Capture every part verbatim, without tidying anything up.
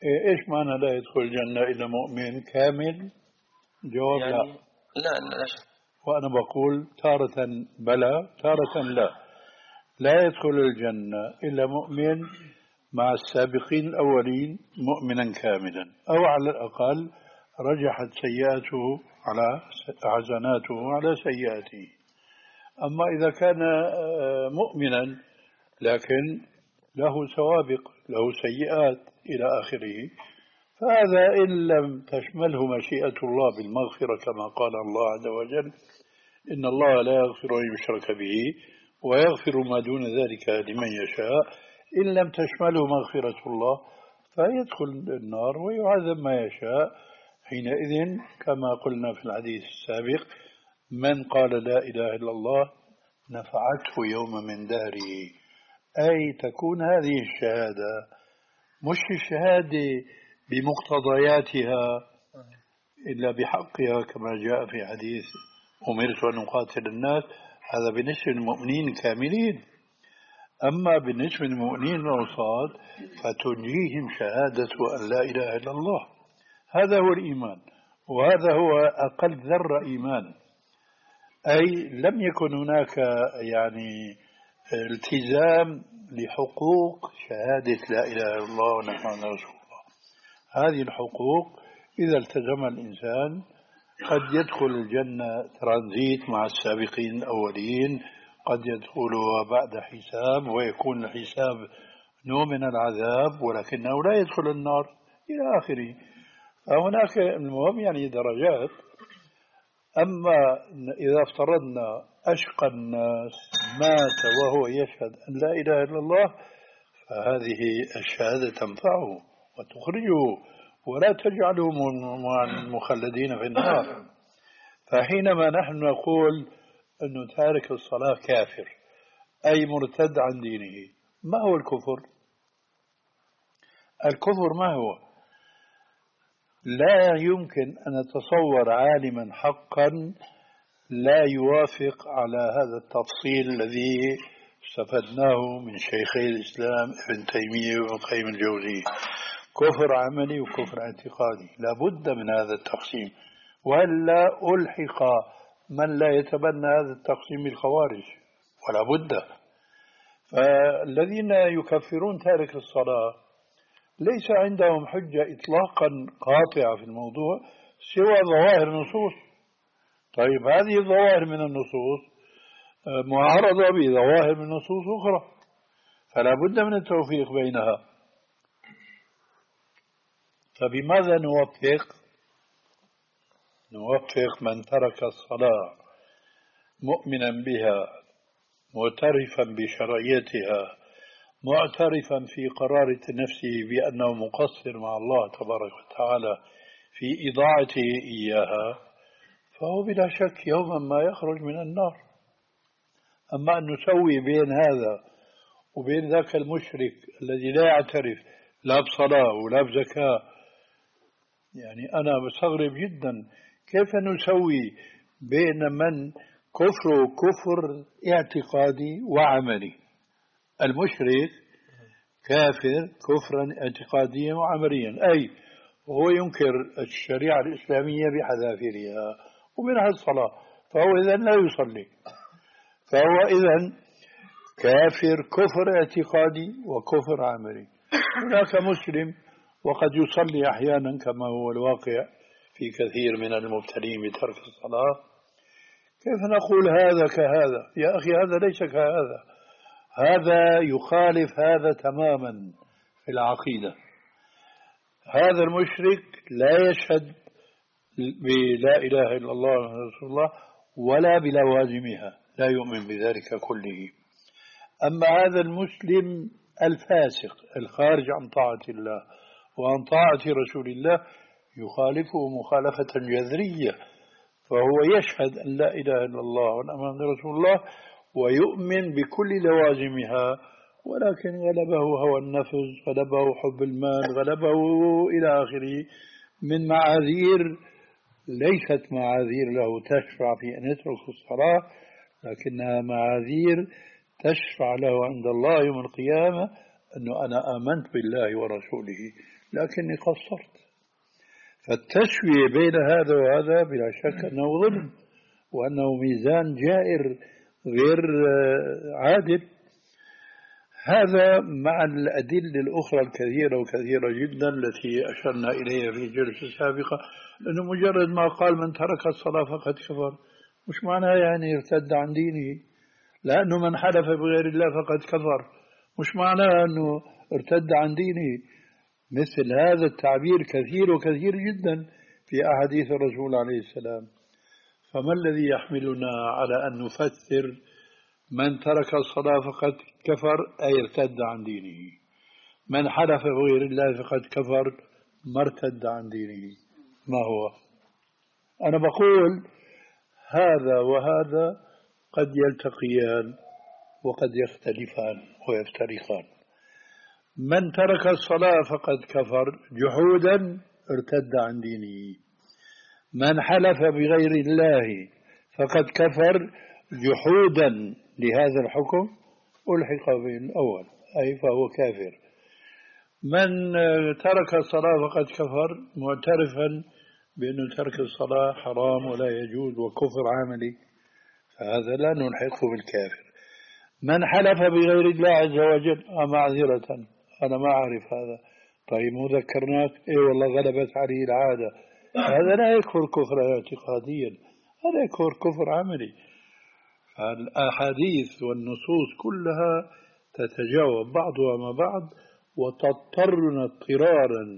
إيه، إيش معنى لا يدخل الجنة إلا مؤمن كامل؟ جواب يعني لا. لا لا شك. وأنا بقول تارة بلى تارة لا. لا يدخل الجنة إلا مؤمن مع السابقين الأولين مؤمنا كاملا، أو على الأقل رجحت سيئاته على حسناته على سيئاته. أما إذا كان آه، مؤمنا لكن له سوابق، له سيئات إلى آخره، فهذا إن لم تشمله مشيئة الله بالمغفرة كما قال الله عز وجل: إن الله لا يغفر أن يشرك به ويغفر ما دون ذلك لمن يشاء. إن لم تشمله مغفرة الله فيدخل النار ويعذب ما يشاء. حينئذ كما قلنا في الحديث السابق: من قال لا إله إلا الله نفعته يوم من دهره. أي تكون هذه الشهادة مش الشهادة بمقتضياتها إلا بحقها، كما جاء في حديث أمرت أن أقاتل الناس، هذا بالنسبة للمؤمنين الكاملين. أما بالنسبة للمؤمنين الأوساط فتنجيهم شهادة أن لا إله إلا الله. هذا هو الإيمان، وهذا هو أقل ذرة إيمان. أي لم يكن هناك يعني التزام لحقوق شهادة لا إله إلا الله ونحن رسول الله. هذه الحقوق إذا التزم الإنسان قد يدخل الجنة ترانزيت مع السابقين الأولين، قد يدخلها بعد حساب ويكون الحساب نوع من العذاب، ولكنه لا يدخل النار إلى آخره. فهناك المهم يعني درجات. أما إذا افترضنا أشقى الناس مات وهو يشهد أن لا إله إلا الله، فهذه الشهادة تنفعه وتخرجه ولا تجعله مع المخلدين في النار. فحينما نحن نقول أنه تارك الصلاة كافر أي مرتد عن دينه، ما هو الكفر؟ الكفر ما هو؟ لا يمكن أن نتصور عالما حقا لا يوافق على هذا التفصيل الذي استفدناه من شيخي الإسلام ابن تيمية وابن القيم الجوزي: كفر عملي وكفر اعتقادي. لا بد من هذا التقسيم، وإلا ألحق من لا يتبنى هذا التقسيم بالخوارج، ولا بد. فالذين يكفرون تارك الصلاة ليس عندهم حجة إطلاقا قاطعة في الموضوع سوى ظواهر النصوص. طيب هذه الظواهر من النصوص معارضة بظواهر من نصوص أخرى، فلا بد من التوفيق بينها. فبماذا نوفق؟ نوفق من ترك الصلاة مؤمنا بها معترفا بشرعيتها معترفا في قرارة نفسه بأنه مقصر مع الله تبارك وتعالى في إضاعته إياها، فهو بلا شك يوما ما يخرج من النار. أما أن نسوي بين هذا وبين ذاك المشرك الذي لا يعترف لا بصلاة ولا بزكاة، يعني أنا بستغرب جدا كيف نسوي بين من كفره كفر اعتقادي وعملي. المشرك كافر كفرا اعتقاديا وعمليا، أي هو ينكر الشريعة الإسلامية بحذافيرها ومنها الصلاة، فهو إذن لا يصلي، فهو إذن كافر كفر اعتقادي وكفر عملي. هناك مسلم وقد يصلي أحيانا كما هو الواقع في كثير من المبتلين بترك الصلاة. كيف نقول هذا كهذا؟ يا أخي هذا ليس كهذا، هذا يخالف هذا تماما في العقيدة. هذا المشرك لا يشهد بلا إله إلا الله رسول الله ولا بلوازمها، لا يؤمن بذلك كله. أما هذا المسلم الفاسق الخارج عن طاعة الله وعن طاعة رسول الله يخالفه مخالفة جذرية، فهو يشهد أن لا إله إلا الله وأن رسول الله ويؤمن بكل لوازمها، ولكن غلبه هوى النفس، غلبه حب المال، غلبه إلى آخره من معاذير ليست معاذير له تشفع في أن يترك الصلاة، لكنها معاذير تشفع له عند الله يوم القيامة أنه أنا آمنت بالله ورسوله لكني قصرت. فالتسوية بين هذا وهذا بلا شك أنه ظلم، وأنه ميزان جائر غير عادل. هذا مع الأدلة الأخرى الكثيرة وكثيرة جدا التي أشرنا إليها في جلسة سابقة، أنه مجرد ما قال من ترك الصلاة فقد كفر، مش معناه يعني ارتد عن دينه. لأنه من حلف بغير الله فقد كفر، مش معناه أنه ارتد عن دينه. مثل هذا التعبير كثير وكثير جدا في أحاديث الرسول عليه السلام. فما الذي يحملنا على أن نفسر من ترك الصلاة فقد كفر أي ارتد عن دينه، من حلف بغير الله فقد كفر ما ارتد عن دينه؟ ما هو؟ أنا بقول هذا وهذا قد يلتقيان وقد يختلفان ويفترقان. من ترك الصلاة فقد كفر جحودا ارتد عن دينه، من حلف بغير الله فقد كفر جحودا لهذا الحكم ألحق بالأول أي فهو كافر. من ترك الصلاة فقد كفر معترفا بأن ترك الصلاة حرام ولا يجوز وكفر عملي، فهذا لا نلحقه بالكافر. من حلف بغير الله عز وجل معذرة أنا ما أعرف هذا، طيب مو ذكرناك؟ إيه والله غلبت عليه العادة، هذا لا يكفر كفرا اعتقاديا، هذا يكفر كفر عملي. الأحاديث والنصوص كلها تتجاوب بعضها مع بعض وتضطرنا اضطرارا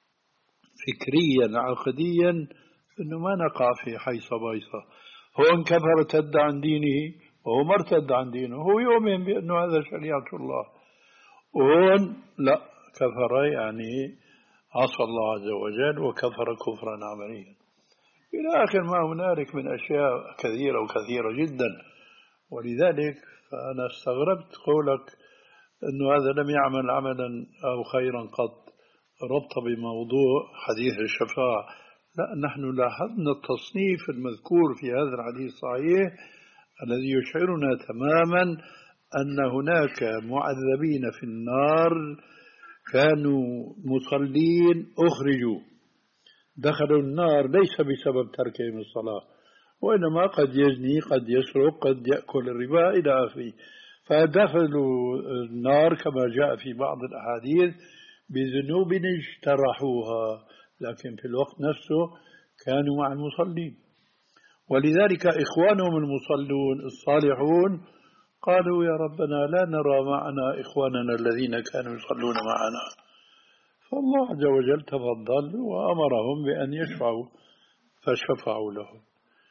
فكريا عقديا أنه ما نقع في حيصة بيصة. هو انكفر ارتد عن دينه وهو ما ارتد عن دينه، هو يؤمن بأنه هذا شريعة الله، وهون لا كفر يعني عصى الله عز وجل وكفر كفرا عمليا إلى آخر ما هنالك من أشياء كثيرة وكثيرة جدا. ولذلك فأنا استغربت قولك أنه هذا لم يعمل عملا أو خيرا قط ربط بموضوع حديث الشفاعة. لا، نحن لاحظنا التصنيف المذكور في هذا الحديث الصحيح الذي يشعرنا تماما أن هناك معذبين في النار كانوا مصلين أخرجوا دخلوا النار ليس بسبب تركهم الصلاة، وإنما قد يزني قد يسرق قد يأكل الربا إلى آخره، فدخلوا النار كما جاء في بعض الأحاديث بذنوب اجترحوها، لكن في الوقت نفسه كانوا مع المصلين. ولذلك إخوانهم المصلون الصالحون قالوا يا ربنا لا نرى معنا إخواننا الذين كانوا يصلون معنا، فالله عز وجل تفضل وأمرهم بأن يشفعوا فشفعوا لهم.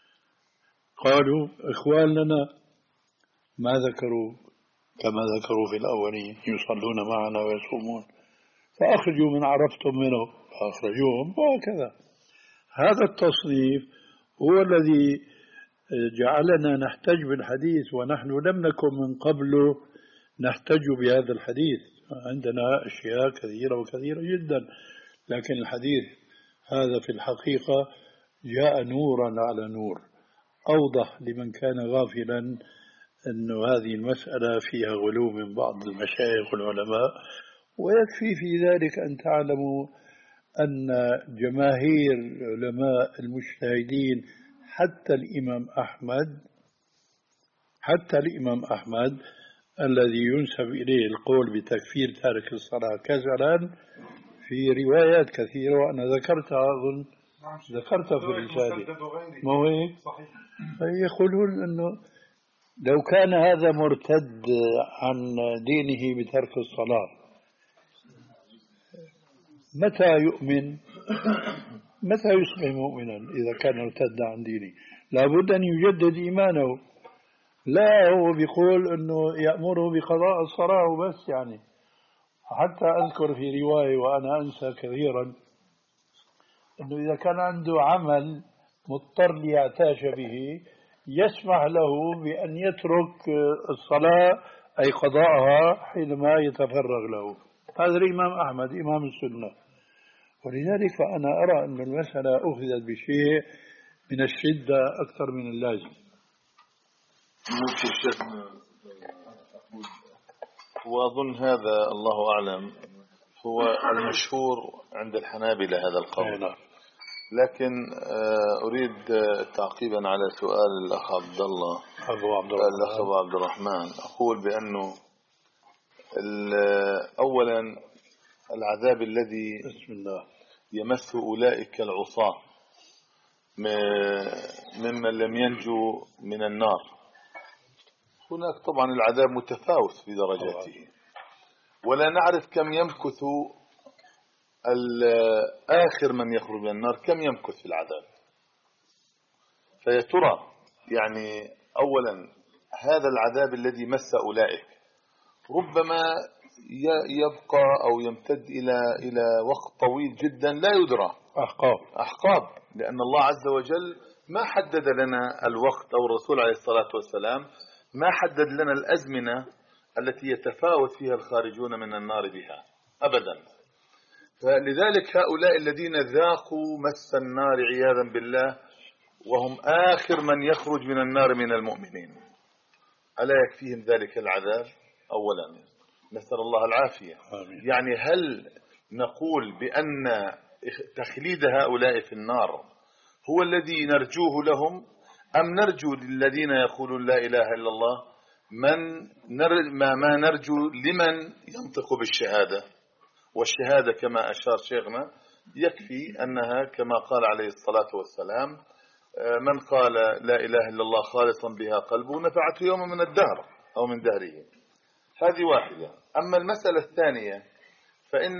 قالوا إخوان لنا ما ذكروا كما ذكروا في الأولين يصلون معنا ويصومون، فأخرجوا من عرفتم منه فأخرجوهم، وهكذا. هذا التصنيف هو الذي جعلنا نحتج بالحديث، ونحن لم نكن من قبل نحتج بهذا الحديث، عندنا أشياء كثيرة وكثيرة جدا، لكن الحديث هذا في الحقيقة جاء نورا على نور، أوضح لمن كان غافلا أن هذه المسألة فيها غلو من بعض المشايخ والعلماء. ويكفي في ذلك أن تعلموا أن جماهير علماء المجتهدين حتى الإمام أحمد حتى الإمام أحمد الذي ينسب إليه القول بتكفير تارك الصلاة كسلا في روايات كثيرة وأنا ذكرتها أظن ذكرتها في الرسالة، ما هو هيك؟ يقولون أنه لو كان هذا مرتد عن دينه بترك الصلاة متى يؤمن؟ متى يصبح مؤمنا إذا كان ارتد عن دينه؟ لابد أن يجدد إيمانه. لا، هو بيقول أنه يأمره بقضاء الصلاة وبس. يعني حتى أذكر في رواية وأنا أنسى كثيرا أنه إذا كان عنده عمل مضطر ليعتاش به يسمح له بأن يترك الصلاة أي قضاءها حينما يتفرغ له. هذا الإمام أحمد إمام السنة. ولذلك فأنا أرى أن المسألة أخذت بشيء من الشدة أكثر من اللازم. ممكن شيخنا، وأظن هذا الله أعلم هو المشهور عند الحنابلة هذا القول، نعم. لكن أريد تعقيبا على سؤال الأخ عبد الله أبو عبد الرحمن الأخ أبو عبد الرحمن، أقول بأنه أولا العذاب الذي بسم الله يمس أولئك العصاة ممن لم ينجوا من النار، هناك طبعا العذاب متفاوت في درجاته، ولا نعرف كم يمكث آخر من يخرج من النار، كم يمكث في العذاب. فيترى يعني أولا هذا العذاب الذي مس أولئك ربما يبقى أو يمتد إلى إلى وقت طويل جدا لا يدرى، أحقاب أحقاب، لأن الله عز وجل ما حدد لنا الوقت، أو الرسول عليه الصلاة والسلام ما حدد لنا الأزمنة التي يتفاوت فيها الخارجون من النار بها أبدا. فلذلك هؤلاء الذين ذاقوا مس النار عياذا بالله وهم آخر من يخرج من النار من المؤمنين، ألا يكفيهم ذلك العذاب؟ أولا نسأل الله العافية. آمين. يعني هل نقول بأن تخليد هؤلاء في النار هو الذي نرجوه لهم، أم نرجو للذين يقولون لا إله إلا الله من نر ما, ما نرجو لمن ينطق بالشهادة؟ والشهادة كما أشار شيخنا يكفي أنها كما قال عليه الصلاة والسلام من قال لا إله إلا الله خالصا بها قلبه نفعته يوم من الدهر أو من دهره. هذه واحدة. أما المسألة الثانية فإن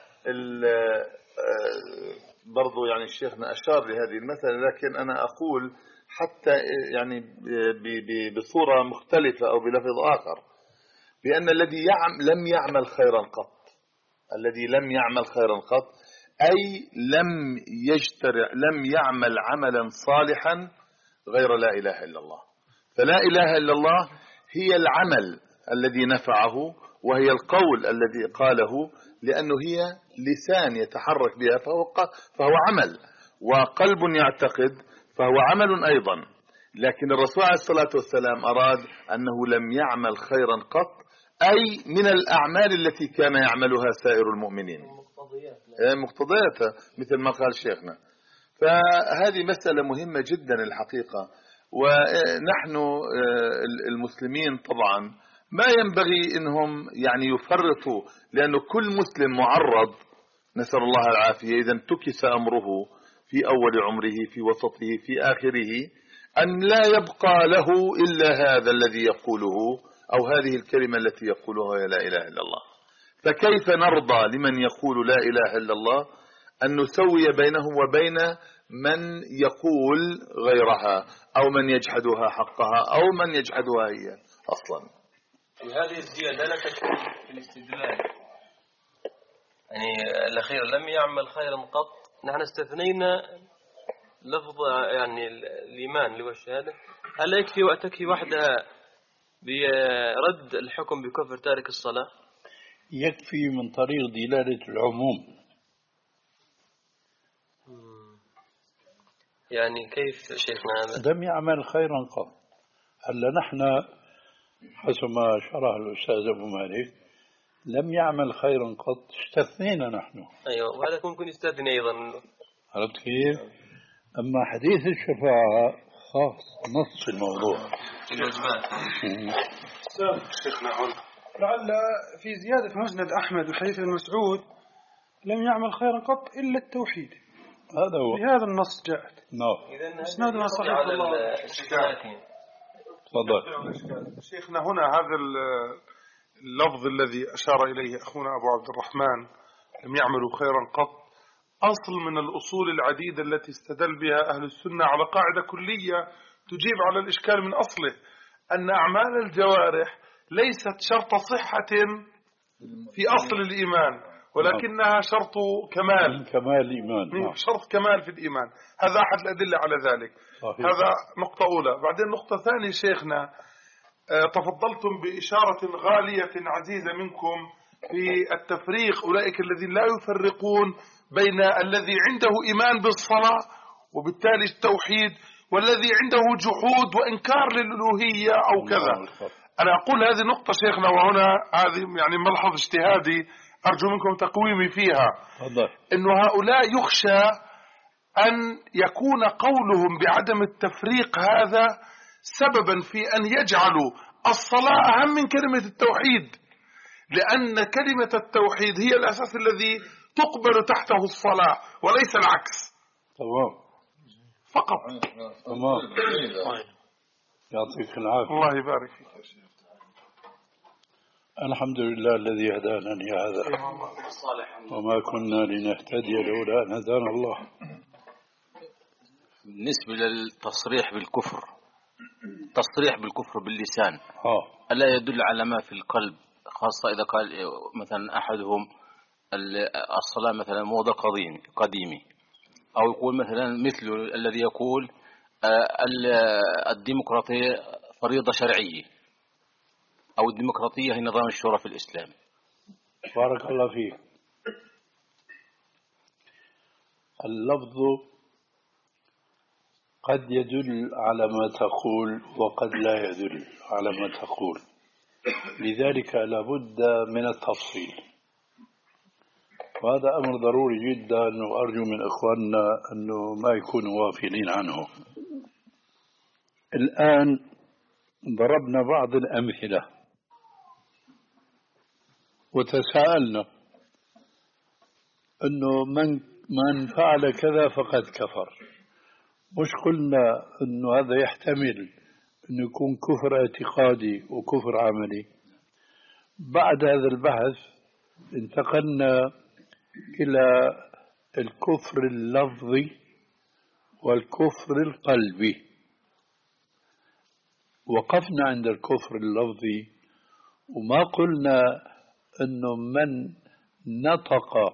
برضو يعني الشيخنا أشار لهذه المسألة، لكن أنا أقول حتى يعني بصورة مختلفة أو بلفظ آخر، بأن الذي يعم لم يعمل خيرا قط، الذي لم يعمل خيرا قط أي لم يجترع لم يعمل عملا صالحا غير لا إله إلا الله. فلا إله إلا الله هي العمل الذي نفعه، وهي القول الذي قاله، لأنه هي لسان يتحرك بها فهو, فهو عمل، وقلب يعتقد فهو عمل أيضا. لكن الرسول عليه الصلاة والسلام أراد أنه لم يعمل خيرا قط، أي من الأعمال التي كان يعملها سائر المؤمنين مقتضياتها مثل ما قال شيخنا. فهذه مسألة مهمة جدا الحقيقة، ونحن المسلمين طبعا ما ينبغي إنهم يعني يفرطوا، لأنه كل مسلم معرض نسأل الله العافية إذا انتكس أمره في أول عمره في وسطه في آخره أن لا يبقى له إلا هذا الذي يقوله أو هذه الكلمة التي يقولها لا إله إلا الله. فكيف نرضى لمن يقول لا إله إلا الله أن نسوي بينه وبين من يقول غيرها أو من يجحدها حقها أو من يجحدها هي أصلا؟ هذه الزيادة لا تكون في الاستدلال، يعني الأخير لم يعمل خيرا قط، نحن استثنينا لفظ يعني الإيمان اللي هو الشهادة. هل يكفي وتكفي وحدها برد الحكم بكفر تارك الصلاة؟ يكفي من طريق دلالة العموم. يعني كيف شيخنا؟ لم يعمل خيرا قط. هلا نحن حسب ما شرح الأستاذ أبو مالك لم يعمل خيرا قط، استثنينا نحن. أيوة، وهذا ممكن يستثني أيضا. عرفت كيف؟ أما حديث الشفاعة خاص نص في الموضوع. شيخنا هون لعل في زيادة في مسند أحمد وحديث المسعود لم يعمل خيرا قط إلا التوحيد، هذا هو بهذا النص جاءت. نعم. اسنادنا صحيح الله. تفضل شيخنا هنا هذا اللفظ الذي أشار إليه أخونا أبو عبد الرحمن لم يعملوا خيرا قط أصل من الأصول العديدة التي استدل بها أهل السنة على قاعدة كلية تجيب على الإشكال من أصله، أن أعمال الجوارح ليست شرط صحة في أصل الإيمان، ولكنها شرط كمال كمال الإيمان، شرط كمال في الإيمان. هذا أحد الأدلة على ذلك. صحيح. هذا نقطة أولى. بعدين نقطة ثانية شيخنا، تفضلتم بإشارة غالية عزيزة منكم في التفريق، أولئك الذين لا يفرقون بين الذي عنده إيمان بالصلاة وبالتالي التوحيد والذي عنده جحود وإنكار للألوهية أو كذا. أنا أقول هذه نقطة شيخنا، وهنا هذه يعني ملحظ اجتهادي أرجو منكم تقويمي فيها. تفضل. إنه هؤلاء يخشى أن يكون قولهم بعدم التفريق هذا سببا في أن يجعلوا الصلاة أهم من كلمة التوحيد، لأن كلمة التوحيد هي الأساس الذي تقبل تحته الصلاة وليس العكس. تمام فقط. تمام. يعطيك العافية. الله يبارك فيك يا شيخ. الحمد لله الذي هدانا لهذا وما كنا لنهتدي لولا أن هدانا الله. بالنسبة للتصريح بالكفر، تصريح بالكفر باللسان آه. ألا يدل على ما في القلب، خاصة إذا قال مثلا أحدهم الصلاة مثلا موضة قديم قديمي، أو يقول مثلا مثل الذي يقول الديمقراطية فريضة شرعية، أو الديمقراطية هي نظام الشورى في الإسلام. بارك الله فيك. اللفظ قد يدل على ما تقول وقد لا يدل على ما تقول، لذلك لابد من التفصيل، وهذا أمر ضروري جدا، وأرجو من إخواننا أنه ما يكونوا غافلين عنه. الآن ضربنا بعض الأمثلة وتساءلنا أنه من من فعل كذا فقد كفر. مش قلنا أنه هذا يحتمل أن يكون كفر اعتقادي وكفر عملي. بعد هذا البحث انتقلنا إلى الكفر اللفظي والكفر القلبي. وقفنا عند الكفر اللفظي وما قلنا أنه من نطق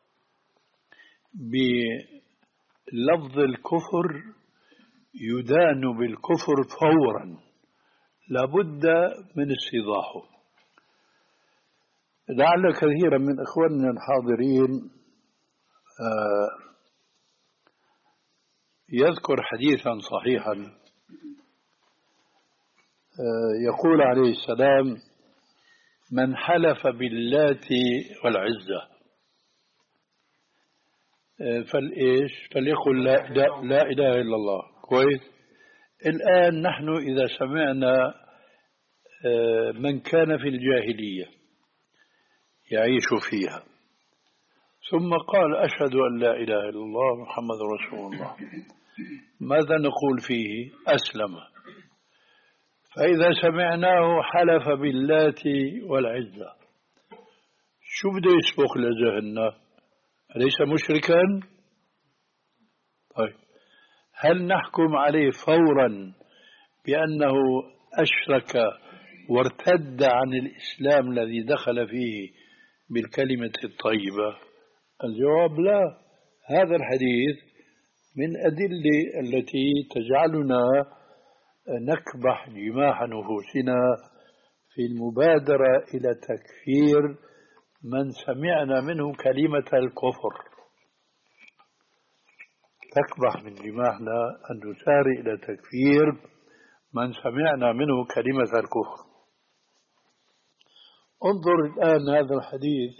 بلفظ الكفر يدان بالكفر فورا، لابد من استيضاحه. لعل كثيرا من إخواننا الحاضرين يذكر حديثا صحيحا يقول عليه السلام: من حلف باللات والعزة فالإيش فليقل لا, لا, لا إله إلا الله. كويس. الآن نحن إذا سمعنا من كان في الجاهلية يعيش فيها ثم قال أشهد أن لا إله إلا الله محمد رسول الله، ماذا نقول فيه؟ أسلم. فإذا سمعناه حلف باللات والعزة شو بده يسبق لذهننا؟ أليس مشركا؟ طيب، هل نحكم عليه فورا بأنه أشرك وارتد عن الإسلام الذي دخل فيه بالكلمة الطيبة؟ الجواب لا. هذا الحديث من أدلة التي تجعلنا نكبح جماح نفوسنا في المبادرة إلى تكفير من سمعنا منه كلمة الكفر. تكبح من جماحنا أن نسارع إلى تكفير من سمعنا منه كلمة الكفر. انظر الآن هذا الحديث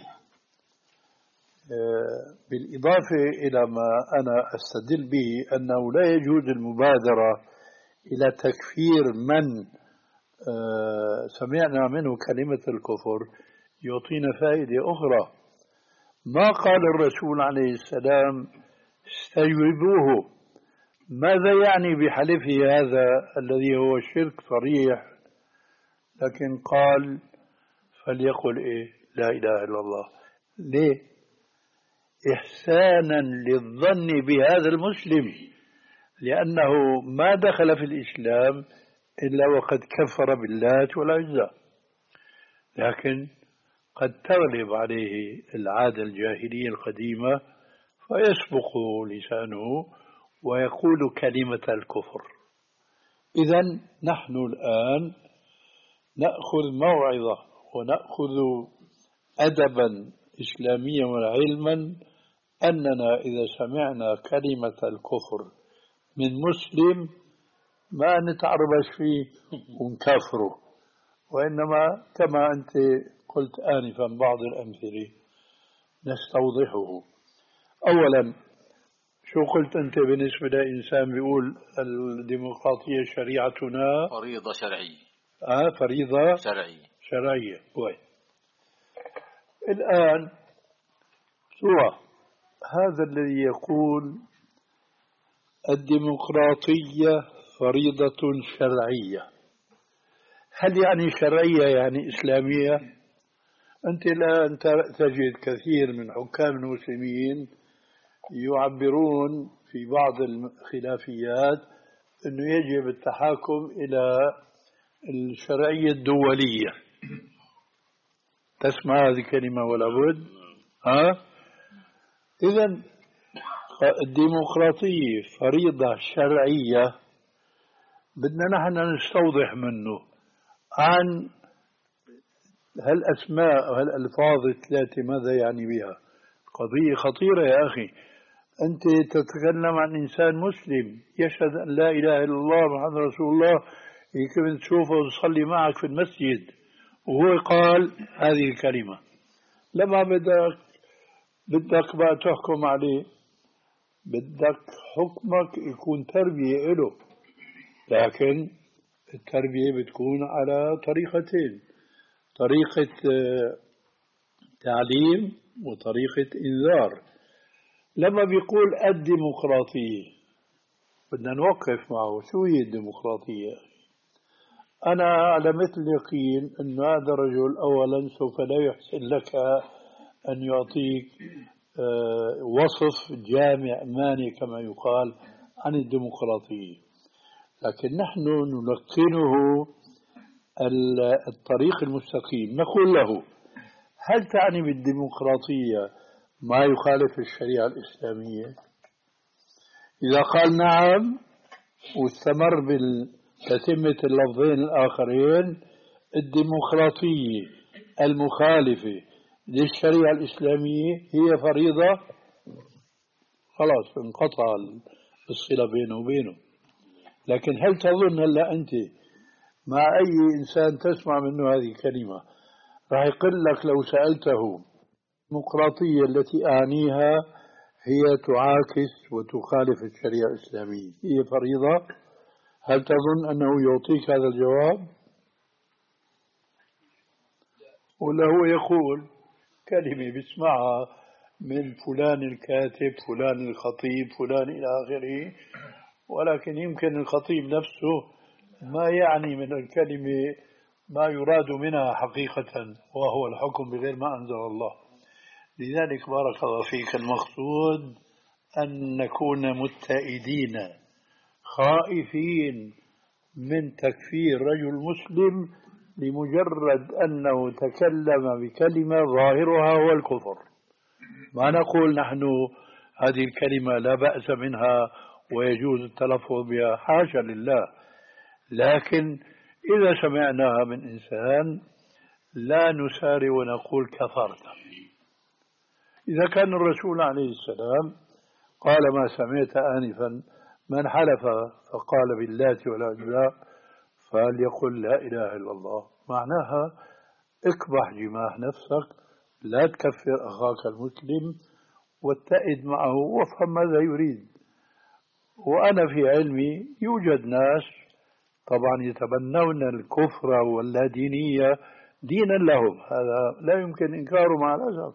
بالإضافة إلى ما أنا أستدل به أنه لا يجوز المبادرة إلى تكفير من سمعنا منه كلمة الكفر، يعطينا فائدة أخرى. ما قال الرسول عليه السلام استجوبوه، ماذا يعني بحلفه هذا الذي هو شرك صريح؟ لكن قال فليقل إيه؟ لا إله إلا الله. ليه؟ إحسانا للظن بهذا المسلم، لأنه ما دخل في الإسلام إلا وقد كفر باللات والعزى، لكن قد تغلب عليه العادة الجاهلية القديمة فيسبق لسانه ويقول كلمة الكفر. إذن نحن الآن نأخذ موعظة ونأخذ أدبا إسلاميا وعلما أننا إذا سمعنا كلمة الكفر من مسلم ما نتعربش فيه ونكفره، وإنما كما أنت قلت آنفا بعض الأمثلة نستوضحه. أولا، شو قلت أنت بالنسبة لإنسان بيقول الديمقراطية شريعتنا فريضة شرعية؟ آه فريضة شرعية شرعية. كويس. الآن سورة هذا الذي يقول الديمقراطية فريضة شرعية، هل يعني شرعية يعني إسلامية؟ أنت الآن تجد كثير من حكام المسلمين يعبرون في بعض الخلافيات أنه يجب التحاكم إلى الشرعية الدولية. تسمع هذه الكلمة ولا بد؟ ها؟ إذن الديمقراطية فريضة شرعية، بدنا نحن نستوضح منه عن هالأسماء وهالألفاظ الثلاثة ماذا يعني بها. قضية خطيرة يا أخي. أنت تتكلم عن إنسان مسلم يشهد أن لا إله إلا الله محمد رسول الله، يمكن تشوفه يصلي معك في المسجد وهو قال هذه الكلمة. لما بدك بدك بقى تحكم عليه، بدك حكمك يكون تربية له، لكن التربية بتكون على طريقتين: طريقة تعليم وطريقة إنذار. لما بيقول الديمقراطية بدنا نوقف معه، شو هي الديمقراطية؟ أنا على مثل يقين أن هذا الرجل أولا سوف لا يحسن لك أن يعطيك وصف جامع مانع كما يقال عن الديمقراطية، لكن نحن نلقنه الطريق المستقيم. نقول له: هل تعني بالديمقراطية ما يخالف الشريعة الإسلامية؟ إذا قال نعم واستمر بتتمة اللفظين الآخرين الديمقراطية المخالفة للشريعة الإسلامية هي فريضة، خلاص انقطع الصلة بينه وبينه. لكن هل تظن هلا أنت مع أي إنسان تسمع منه هذه الكلمة راح يقول لك لو سألته الديمقراطية التي أعنيها هي تعاكس وتخالف الشريعة الإسلامية هي فريضة، هل تظن أنه يعطيك هذا الجواب؟ ولا هو يقول كلمة بيسمعها من فلان الكاتب فلان الخطيب فلان إلى آخره، ولكن يمكن الخطيب نفسه ما يعني من الكلمة ما يراد منها حقيقة، وهو الحكم بغير ما أنزل الله. لذلك بارك الله فيك، المقصود أن نكون متئدين خائفين من تكفير رجل مسلم لمجرد أنه تكلم بكلمة ظاهرها هو الكفر. ما نقول نحن هذه الكلمة لا بأس منها ويجوز التلفظ بها، حاشا لله، لكن إذا سمعناها من إنسان لا نسارع ونقول كفرت. إذا كان الرسول عليه السلام قال ما سمعت آنفا: من حلف فقال باللات والعزى فليقل لا إله إلا الله، معناها اكبح جماح نفسك، لا تكفر أخاك المسلم، واتئد معه وافهم ماذا يريد. وأنا في علمي يوجد ناس طبعا يتبنون الكفر واللادينية دينا لهم، هذا لا يمكن إنكاره مع الأسف،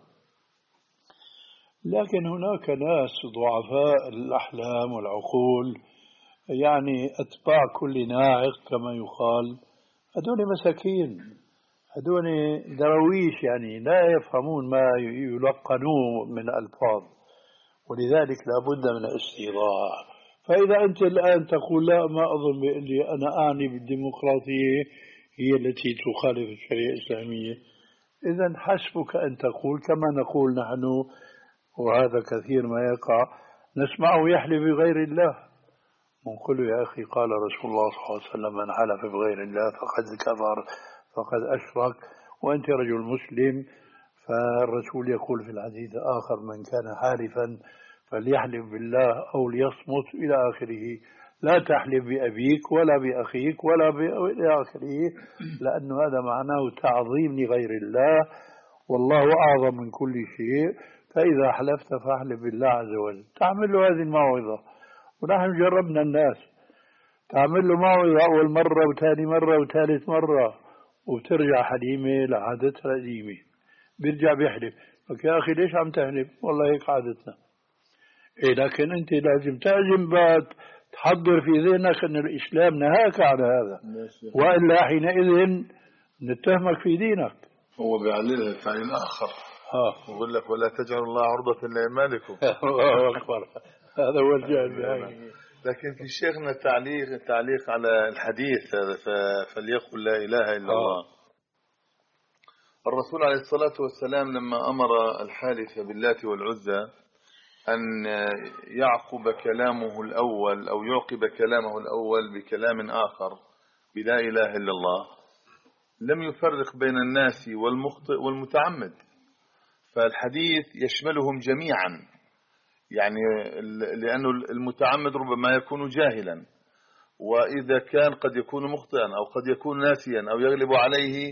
لكن هناك ناس ضعفاء الأحلام والعقول، يعني أتباع كل ناعق كما يقال، هذول مساكين، هذول درويش، يعني لا يفهمون ما يلقنوه من ألفاظ، ولذلك لا بد من الاستيضاح. فإذا أنت الآن تقول لا ما أظن بأني أنا أعني بالديمقراطية هي التي تخالف الشريعة الإسلامية، إذن حسبك أن تقول كما نقول نحن، وهذا كثير ما يقع، نسمعه يحلف بغير الله، ونقول يا أخي قال رسول الله صلى الله عليه وسلم: من حلف بغير الله فقد كفر فقد أشرك، وأنت رجل مسلم، فالرسول يقول في الحديث آخر: من كان حالفا فليحلف بالله أو ليصمت إلى آخره، لا تحلف بأبيك ولا بأخيك ولا إلى آخره، لأن هذا معناه تعظيم لغير الله، والله أعظم من كل شيء، فإذا حلفت فاحلف بالله عز وجل. تعمل له هذه الموعظة، ونحن جربنا الناس تعمل له موعظة أول مرة وثاني مرة وثالث مرة وبترجع حليمة لعادتها القديمة، بيرجع بيحلف. لك يا أخي ليش عم تحلف؟ والله هيك عادتنا. إيه لكن أنت لازم تعزم بقى تحضر في ذهنك أن الإسلام نهاك على هذا، وإلا حينئذ نتهمك في دينك. هو بيعللها التعليل آخر، ها يقول لك ولا تجعلوا الله عرضة لأيمانكم. الله أكبر، هذا هو الجهل. لكن في شيخنا تعليق تعليق على الحديث فليقل لا إله إلا الله. الرسول عليه الصلاة والسلام لما أمر الحالف باللات والعزى أن يعقب كلامه الأول أو يعقب كلامه الأول بكلام آخر بلا إله إلا الله، لم يفرق بين الناس والمخطئ والمتعمد، فالحديث يشملهم جميعا، يعني لأنه المتعمد ربما يكون جاهلا، وإذا كان قد يكون مخطئا أو قد يكون ناسيا أو يغلب عليه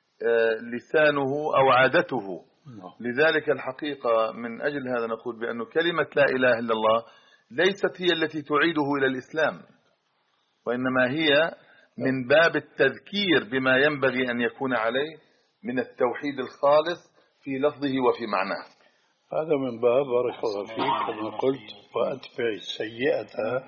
لسانه أو عادته. لذلك الحقيقة من أجل هذا نقول بأن كلمة لا إله إلا الله ليست هي التي تعيده إلى الإسلام، وإنما هي من باب التذكير بما ينبغي أن يكون عليه من التوحيد الخالص في لفظه وفي معناه. هذا من باب بارك الله فيك كما قلت وأتبع السيئة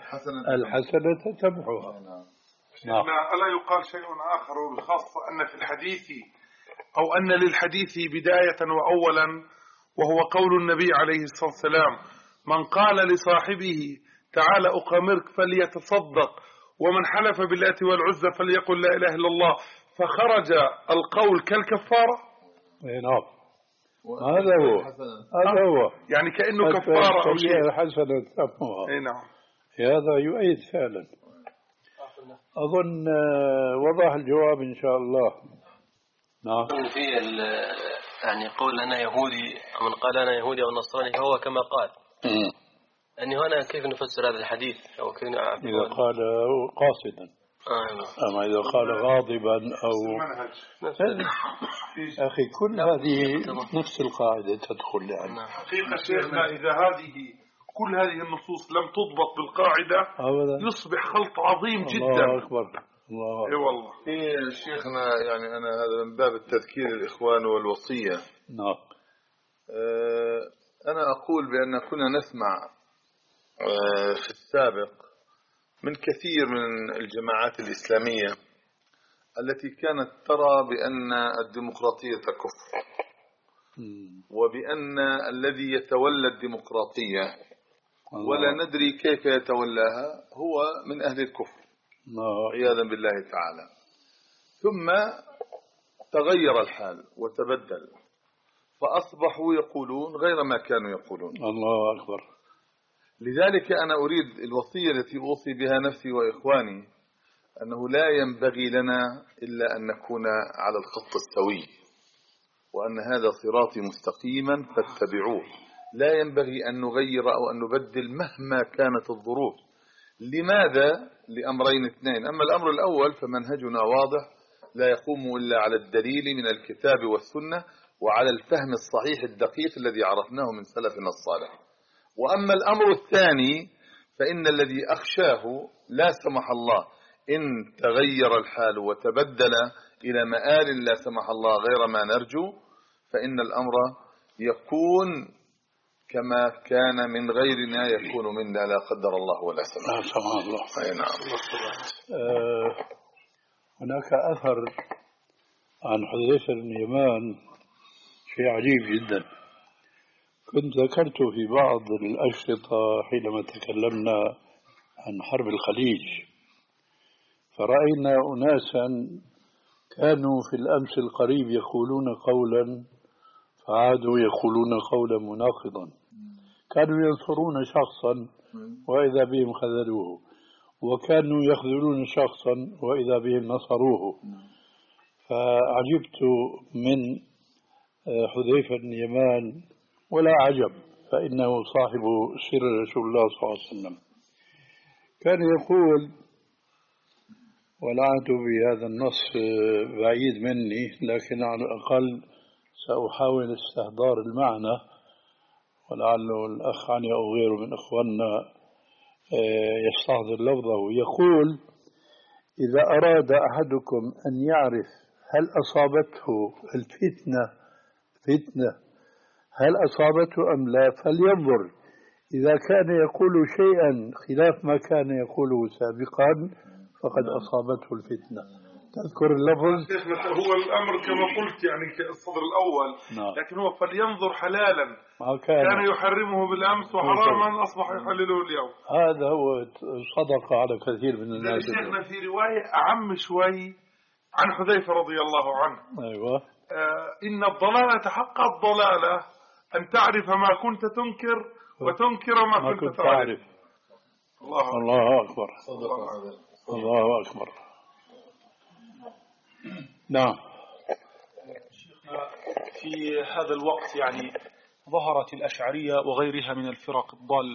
الحسنة تمحوها. نعم. ألا يقال شيء آخر بالخاصة أن في الحديث أو أن للحديث بداية وأولا، وهو قول النبي عليه الصلاة والسلام: من قال لصاحبه تعال أقامرك فليتصدق، ومن حلف باللات والعزى فليقل لا إله إلا الله، فخرج القول كالكفارة. نعم هذا هو هذا هو يعني كأنه كفارة أو شيء. الحسنة تمحوها. اي نعم. هذا يؤيد فعلا. أظن وضح الجواب إن شاء الله. نعم. في يعني قول أنا يهودي، من قال أنا يهودي أو نصراني فهو كما قال. يعني هنا كيف نفسر هذا الحديث أو كيف نعرف؟ إذا قال قاصدا. آه. أما إذا قال غاضبا أو أخي كل هذه نفس القاعدة تدخل يعني. حقيقة شيخنا إذا هذه كل هذه النصوص لم تضبط بالقاعدة أبدا يصبح خلط عظيم جدا. الله أكبر. الله أكبر. اي والله. إيه شيخنا، يعني أنا هذا من باب التذكير الإخوان والوصية. نعم. آه أنا أقول بأن كنا نسمع آه في السابق من كثير من الجماعات الإسلامية التي كانت ترى بأن الديمقراطية كفر، وبأن الذي يتولى الديمقراطية ولا ندري كيف يتولاها هو من أهل الكفر عياذا بالله تعالى. ثم تغير الحال وتبدل، فأصبحوا يقولون غير ما كانوا يقولون. الله أكبر. لذلك أنا أريد الوصية التي أوصي بها نفسي وإخواني أنه لا ينبغي لنا إلا أن نكون على الخط السوي، وأن هذا صراطي مستقيما فاتبعوه. لا ينبغي أن نغير أو أن نبدل مهما كانت الظروف. لماذا؟ لأمرين اثنين. أما الأمر الأول فمنهجنا واضح لا يقوم إلا على الدليل من الكتاب والسنة وعلى الفهم الصحيح الدقيق الذي عرفناه من سلفنا الصالح. وأما الأمر الثاني فإن الذي أخشاه لا سمح الله إن تغير الحال وتبدل إلى مآل لا سمح الله غير ما نرجو، فإن الأمر يكون كما كان من غيرنا يكون منا لا قدر الله ولا سمح. لا سمح الله. أي نعم. آه هناك أثر عن حذيفة بن اليمان شيء عجيب جدا، كنت ذكرته في بعض الأشرطة حينما تكلمنا عن حرب الخليج، فرأينا أناسا كانوا في الأمس القريب يقولون قولا فعادوا يقولون قولا مناقضا، كانوا ينصرون شخصا وإذا بهم خذلوه، وكانوا يخذلون شخصا وإذا بهم نصروه. فعجبت من حذيفة بن اليمان، ولا عجب فإنه صاحب سر رسول الله صلى الله عليه وسلم. كان يقول، ولعت بهذا النص بعيد مني لكن على الأقل سأحاول استحضار المعنى، ولعله الأخ عني أو غيره من إخواننا يستحضر لفظه، يقول: إذا أراد أحدكم أن يعرف هل أصابته الفتنة فتنة هل أصابته أم لا فلينظر، إذا كان يقول شيئا خلاف ما كان يقوله سابقا فقد أصابته الفتنة. تذكر اللفظ؟ هو الأمر كما قلت يعني كالصدر الأول، نعم. لكن هو فلينظر حلالا كان, كان يحرمه بالأمس وحراما أصبح يحلله اليوم. هذا هو صدق على كثير من الناس. شيخنا في رواية أعم شوي عن حذيفة رضي الله عنه: أيوة. آه إن الضلالة حق الضلالة أن تعرف ما كنت تنكر وتنكر ما, ما كنت, كنت تعرف. الله, الله أكبر. الله أكبر. نعم. شيخنا في هذا الوقت يعني ظهرت الأشعرية وغيرها من الفرق الضالة،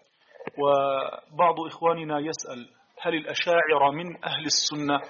وبعض إخواننا يسأل: هل الأشاعرة من أهل السنة؟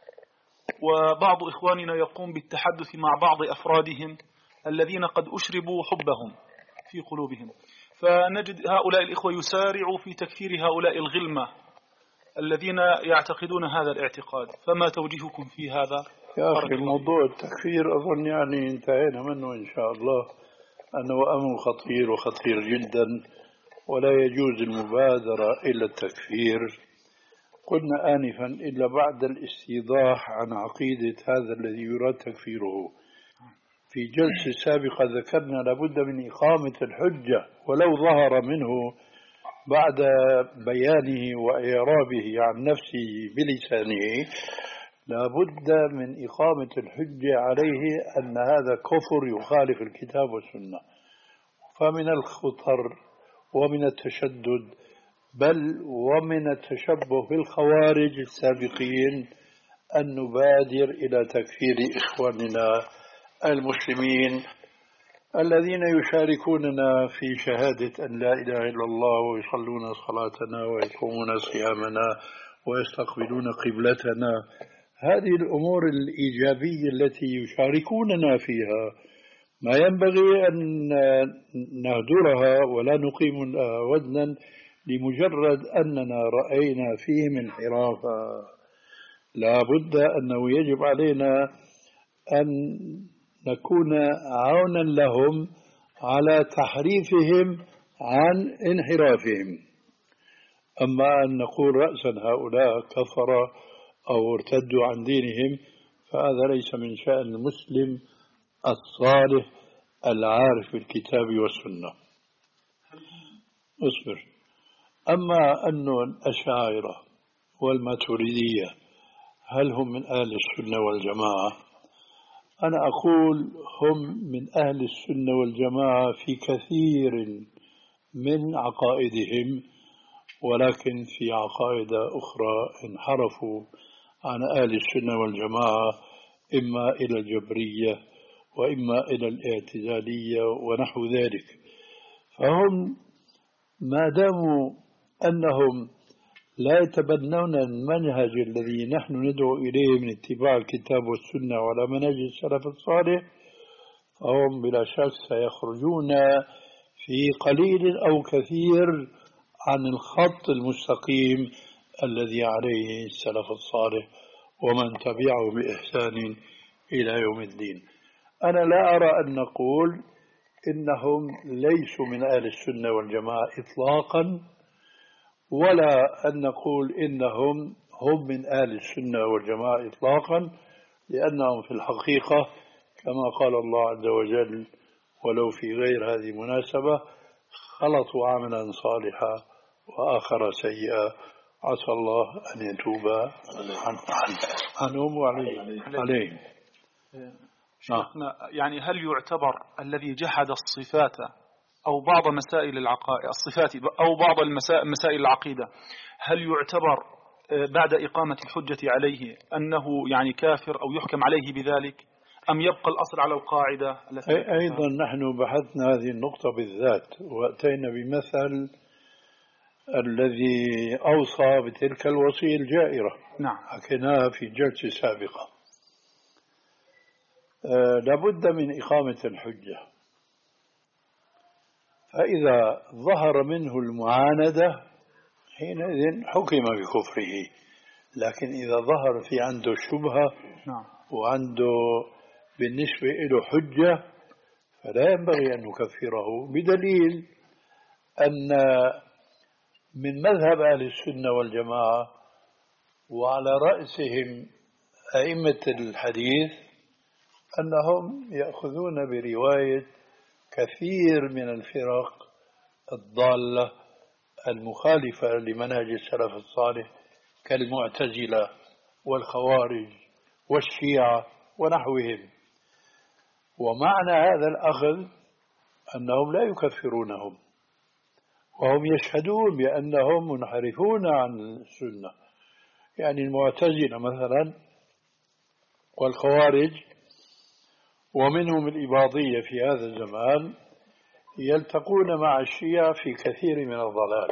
وبعض إخواننا يقوم بالتحدث مع بعض أفرادهم الذين قد أشربوا حبهم في قلوبهم، فنجد هؤلاء الإخوة يسارعوا في تكفير هؤلاء الغلمة الذين يعتقدون هذا الاعتقاد، فما توجيهكم في هذا؟ يا أخي الموضوع التكفير أظن يعني انتهينا منه إن شاء الله، أنه أمر خطير وخطير جدا، ولا يجوز المبادرة إلى التكفير. قلنا آنفا إلا بعد الاستيضاح عن عقيدة هذا الذي يراد تكفيره. في جلسة سابقة ذكرنا لابد من إقامة الحجة ولو ظهر منه بعد بيانه وإعرابه عن نفسه بلسانه، لابد من إقامة الحجة عليه أن هذا كفر يخالف الكتاب والسنة. فمن الخطر ومن التشدد بل ومن التشبه بالخوارج السابقين أن نبادر إلى تكفير إخواننا المسلمين الذين يشاركوننا في شهادة أن لا إله إلا الله ويصلون صلاتنا ويقومون صيامنا ويستقبلون قبلتنا. هذه الأمور الإيجابية التي يشاركوننا فيها ما ينبغي أن نهدرها ولا نقيم وزنا لمجرد أننا رأينا فيهم انحرافا. لا بد أنه يجب علينا أن نكون عونا لهم على تحريفهم عن انحرافهم. أما أن نقول رأسا هؤلاء كفر أو ارتدوا عن دينهم فهذا ليس من شأن المسلم الصالح العارف بالكتاب والسنة. اصبر. أما أن الأشاعرة والماتريدية هل هم من أهل السنة والجماعة؟ أنا أقول هم من أهل السنة والجماعة في كثير من عقائدهم، ولكن في عقائد أخرى انحرفوا عن أهل السنة والجماعة، إما إلى الجبرية وإما إلى الاعتزالية ونحو ذلك. فهم ما داموا أنهم لا يتبنون المنهج الذي نحن ندعو إليه من اتباع الكتاب والسنة وعلى منهج السلف الصالح، فهم بلا شك سيخرجون في قليل أو كثير عن الخط المستقيم الذي عليه السلف الصالح ومن تبعه بإحسان إلى يوم الدين. أنا لا أرى أن نقول إنهم ليسوا من أهل السنة والجماعة إطلاقا، ولا أن نقول إنهم هم من أهل السنة والجماعة إطلاقا، لأنهم في الحقيقة كما قال الله عز وجل ولو في غير هذه المناسبة خلطوا عملا صالحا وآخر سيئا عسى الله أن يتوب عن عنهم وعليهم. شيخنا يعني هل يعتبر الذي جحد الصفات أو بعض مسائل العقائد الصفات أو بعض مسائل العقيدة هل يعتبر بعد إقامة الحجة عليه أنه يعني كافر أو يحكم عليه بذلك، أم يبقى الأصل على القاعدة التي أيضا نحن بحثنا هذه النقطة بالذات وأتينا بمثل الذي أوصى بتلك الوصية الجائرة. نعم. حكيناها في جلسة سابقة. أه لابد من إقامة الحجة، فإذا ظهر منه المعاندة حينئذ حكم بكفره، لكن إذا ظهر في عنده شبهة نعم. وعنده بالنسبة له حجة فلا ينبغي أن نكفره، بدليل أن من مذهب أهل السنة والجماعة وعلى رأسهم أئمة الحديث أنهم يأخذون برواية كثير من الفرق الضالة المخالفة لمنهج السلف الصالح كالمعتزلة والخوارج والشيعة ونحوهم. ومعنى هذا الأخذ أنهم لا يكفرونهم، وهم يشهدون بأنهم منحرفون عن السنة. يعني المعتزلة مثلا والخوارج ومنهم الإباضية في هذا الزمان يلتقون مع الشيعة في كثير من الضلال.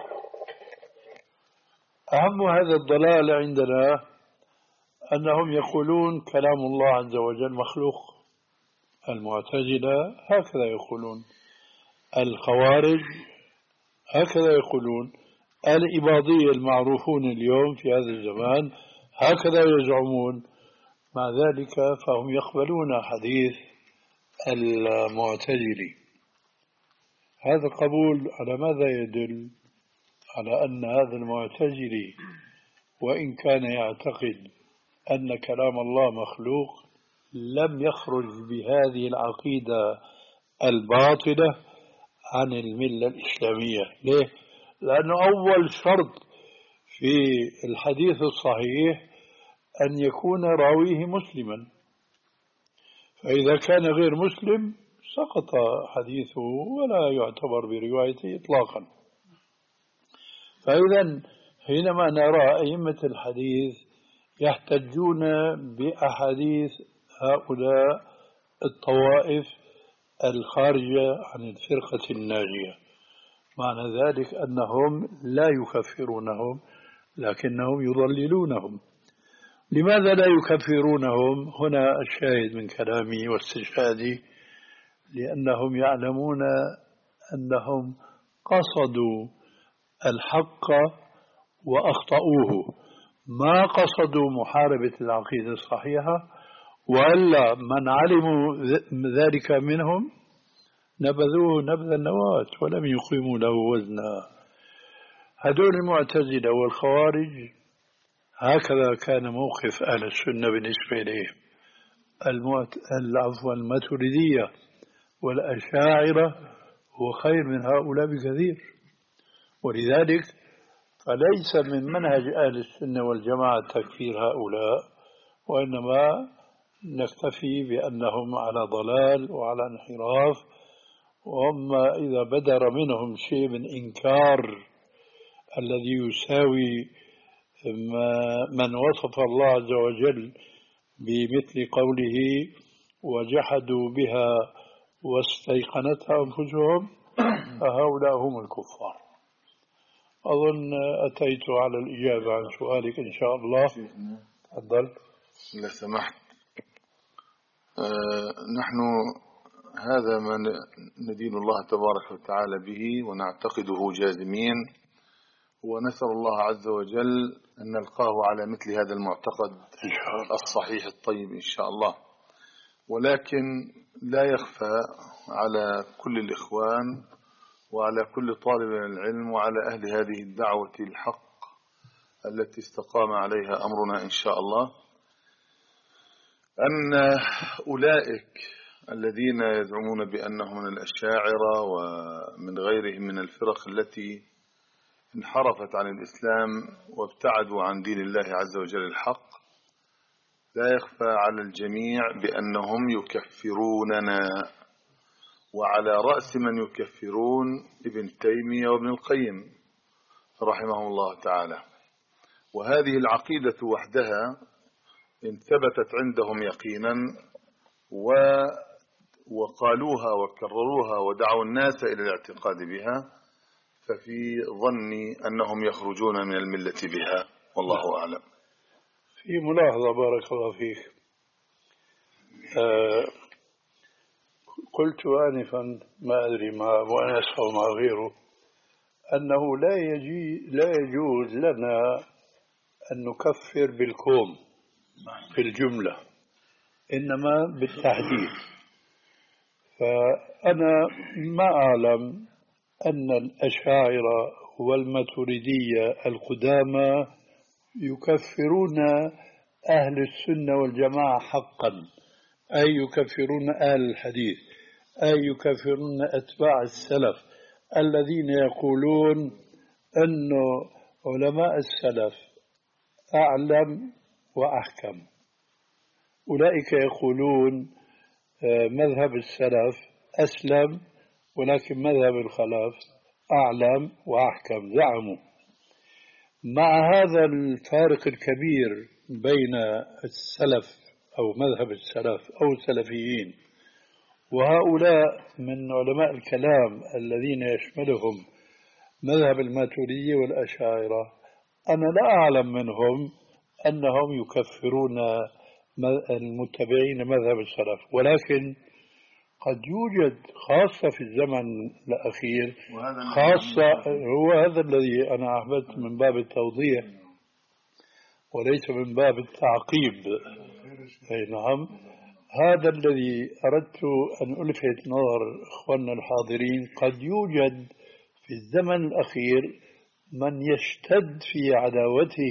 أهم هذا الضلال عندنا أنهم يقولون كلام الله عز وجل مخلوق. المعتزلة هكذا يقولون، الخوارج هكذا يقولون، الإباضية المعروفون اليوم في هذا الزمان هكذا يزعمون. مع ذلك فهم يقبلون حديث المعتزلي. هذا القبول على ماذا يدل؟ على أن هذا المعتزلي وإن كان يعتقد أن كلام الله مخلوق لم يخرج بهذه العقيدة الباطلة عن الملة الإسلامية. ليه؟ لأنه أول شرط في الحديث الصحيح أن يكون راويه مسلما، فإذا كان غير مسلم سقط حديثه ولا يعتبر بروايته إطلاقا. فإذا حينما نرى أئمة الحديث يحتجون بأحاديث هؤلاء الطوائف الخارجة عن الفرقة الناجية، معنى ذلك أنهم لا يكفرونهم لكنهم يضللونهم. لماذا لا يكفرونهم؟ هنا الشاهد من كلامي واستشهادي، لأنهم يعلمون أنهم قصدوا الحق وأخطأوه، ما قصدوا محاربة العقيدة الصحيحة، وإلا من علموا ذلك منهم نبذوه نبذ النواة ولم يقيموا له وزنا. هذول المعتزلة والخوارج هكذا كان موقف أهل السنة بالنسبة إليهم. العفو الماتريدية والأشاعرة هو خير من هؤلاء بكثير، ولذلك فليس من منهج أهل السنة والجماعة تكفير هؤلاء، وإنما نكتفي بأنهم على ضلال وعلى انحراف. وهم إذا بدر منهم شيء من إنكار الذي يساوي من وصف الله عز وجل بمثل قوله وجحدوا بها واستيقنتها أنفسهم، فهؤلاء هم الكفار. أظن أتيت على الإجابة عن سؤالك إن شاء الله. تفضل. إذا سمحت. آه نحن هذا ما ندين الله تبارك وتعالى به ونعتقده جازمين، ونسأل الله عز وجل أن نلقاه على مثل هذا المعتقد الصحيح الطيب إن شاء الله. ولكن لا يخفى على كل الإخوان وعلى كل طالب من العلم وعلى أهل هذه الدعوة الحق التي استقام عليها أمرنا إن شاء الله أن أولئك الذين يزعمون بأنهم من الأشاعرة ومن غيرهم من الفرق التي انحرفت عن الإسلام وابتعدوا عن دين الله عز وجل الحق، لا يخفى على الجميع بأنهم يكفروننا، وعلى رأس من يكفرون ابن تيمية وابن القيم رحمه الله تعالى. وهذه العقيدة وحدها إن ثبتت عندهم يقينا وقالوها وكرروها ودعوا الناس إلى الاعتقاد بها، ففي ظني أنهم يخرجون من الملة بها، والله أعلم. في ملاحظة بارك الله فيك. آه قلت آنفا ما أدري مع أبو أنس أو مع غيره أنه لا يجي لا يجوز لنا أن نكفر بالكوم في الجملة، إنما بالتحديد. فأنا ما أعلم أن الأشاعرة والماتريدية القدامى يكفرون أهل السنة والجماعة حقا، أي يكفرون أهل الحديث، أي يكفرون أتباع السلف الذين يقولون أن علماء السلف أعلم وأحكم. أولئك يقولون مذهب السلف أسلم ولكن مذهب الخلف أعلم وأحكم، زعموا. مع هذا الفارق الكبير بين السلف أو مذهب السلف أو السلفيين وهؤلاء من علماء الكلام الذين يشملهم مذهب الماتريدية والأشاعرة، أنا لا أعلم منهم أنهم يكفرون المتبعين مذهب السلف، ولكن قد يوجد خاصة في الزمن الأخير، خاصة هو هذا الذي أنا أحببت من باب التوضيح وليس من باب التعقيب. أي نعم، هذا الذي أردت أن ألفت نظر إخواننا الحاضرين. قد يوجد في الزمن الأخير من يشتد في عداوته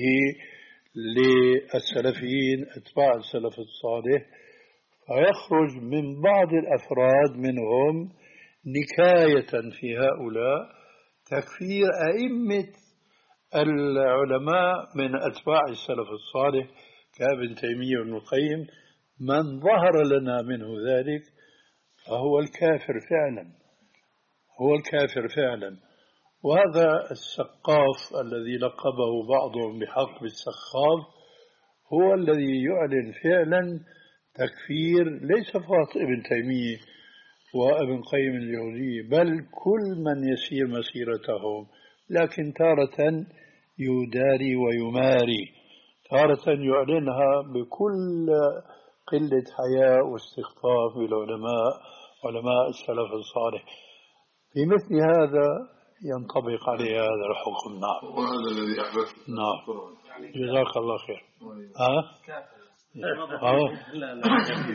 للسلفيين أتباع السلف الصالح، فيخرج من بعض الأفراد منهم نكاية في هؤلاء تكفير أئمة العلماء من أتباع السلف الصالح كابن تيمية وابن القيم. من ظهر لنا منه ذلك فهو الكافر فعلا، هو الكافر فعلا. وهذا السقاف الذي لقبه بعضهم بحق بالسخاف هو الذي يعلن فعلا تكفير ليس فقط ابن تيمية وابن قيم الجوزية، بل كل من يسير مسيرتهم، لكن تارة يداري ويماري، تارة يعلنها بكل قلة حياء واستخفاف بالعلماء علماء السلف الصالح. في مثل هذا ينطبق عليه هذا الحكم. نعم، وهذا الذي أحببت. نعم، جزاك الله خير. ها؟ اه لا لا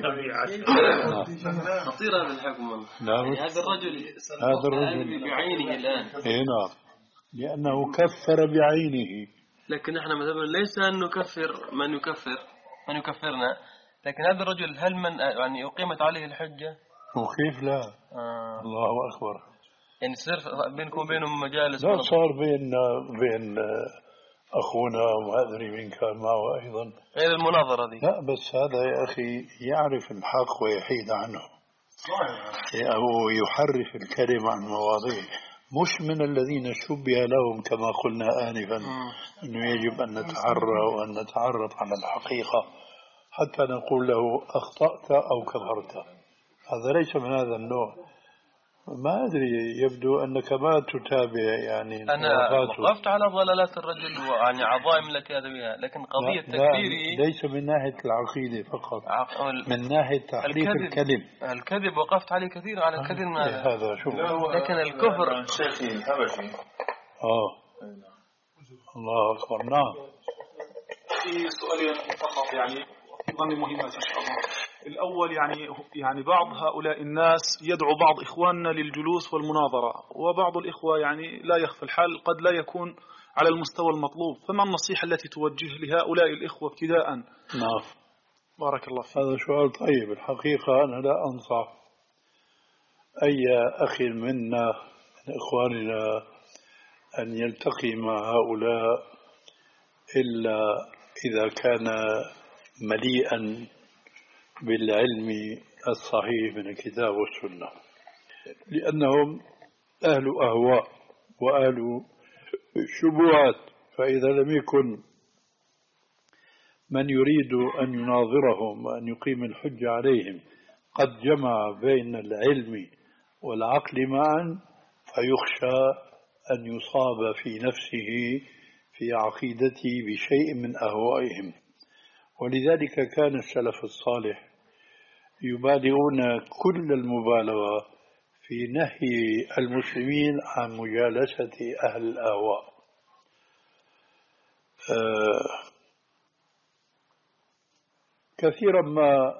خطير هذا الحكم والله. نعم، هذا الرجل هذا الرجل بعينه الآن. اي نعم، لأنه كفر بعينه. لكن احنا مثلا ليس أن نكفر من يكفر من يكفرنا، لكن هذا الرجل هل من يعني أقيمت عليه الحجة؟ وكيف لا؟ آه. الله أكبر. يعني صار بينكم وبينهم مجالس؟ لا، صار بين بين أخونا وما أدري مين كان معه أيضا، غير المناظرة دي. لا بس هذا يا أخي يعرف الحق ويحيد عنه، أو يحرف الكلمة عن مواضيع، مش من الذين شبه لهم كما قلنا آنفا أنه يجب أن نتعرى وأن نتعرف على الحقيقة حتى نقول له أخطأت أو كفرت. هذا ليس من هذا النوع. ما أدري، يبدو أنك ما تتابع يعني. أنا وقفت على ضلالات الرجل ويعني عظائم التي هذا بها، لكن قضية تكفيري ليس من ناحية العقيدة فقط، من ناحية تحريف الكلم. الكذب وقفت عليه كثير على الكثير من هذا. هذا شوف، لكن الكفر الشيخي الحبشي. آه الله أكبر. نعم. في سؤالين فقط يعني ظني مهمة إن شاء الله. الأول يعني يعني بعض هؤلاء الناس يدعو بعض إخواننا للجلوس والمناظرة، وبعض الإخوة يعني لا يخفى الحال قد لا يكون على المستوى المطلوب، فما النصيحة التي توجه لهؤلاء الإخوة ابتداء؟ نعم، بارك الله فيك. هذا سؤال طيب. الحقيقة أنا لا أنصح أي أخ منا من إخواننا أن يلتقي مع هؤلاء إلا إذا كان مليئا بالعلم الصحيح من الكتاب والسنة، لأنهم أهل أهواء وأهل شبهات. فإذا لم يكن من يريد أن يناظرهم وأن يقيم الحجة عليهم قد جمع بين العلم والعقل معا، فيخشى أن يصاب في نفسه في عقيدته بشيء من أهوائهم. ولذلك كان السلف الصالح يبالغون كل المبالغة في نهي المسلمين عن مجالسة أهل الأهواء. أه كثيرا ما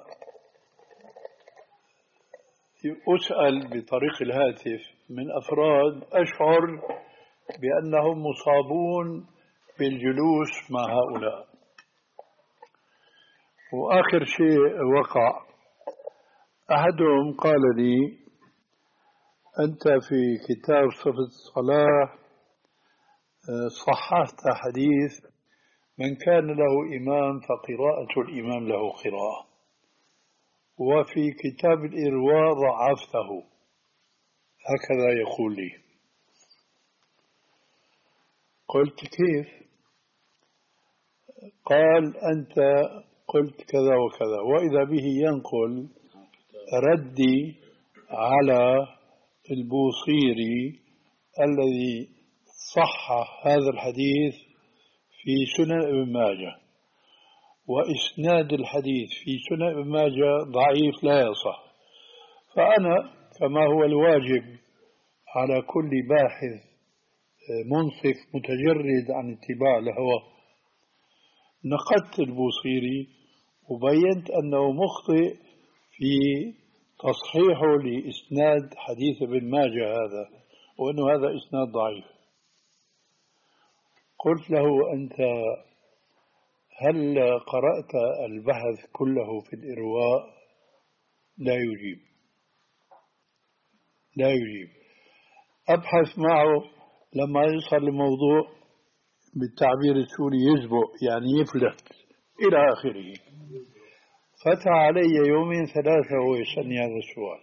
أسأل بطريق الهاتف من أفراد أشعر بأنهم مصابون بالجلوس مع هؤلاء. وآخر شيء وقع، أحدهم قال لي: أنت في كتاب صفة الصلاة صححت حديث من كان له إمام فقراءة الإمام له قراءة، وفي كتاب الإرواء ضعفته. هكذا يقول لي. قلت: كيف؟ قال: أنت قلت كذا وكذا، وإذا به ينقل ردي على البوصيري الذي صحح هذا الحديث في سنن ابن ماجه، وإسناد الحديث في سنن ابن ماجه ضعيف لا يصح. فأنا كما هو الواجب على كل باحث منصف متجرد عن اتباع الهوى، نقدت البوصيري وبينت أنه مخطئ في تصحيحه لإسناد حديث ابن ماجه هذا، وأنه هذا إسناد ضعيف. قلت له: أنت هل قرأت البحث كله في الإرواء؟ لا يجيب لا يجيب أبحث معه لما يصل الموضوع بالتعبير السوري يزبق، يعني يفلت إلى آخره. فتح علي يومين ثلاثة ويسألني هذا السؤال.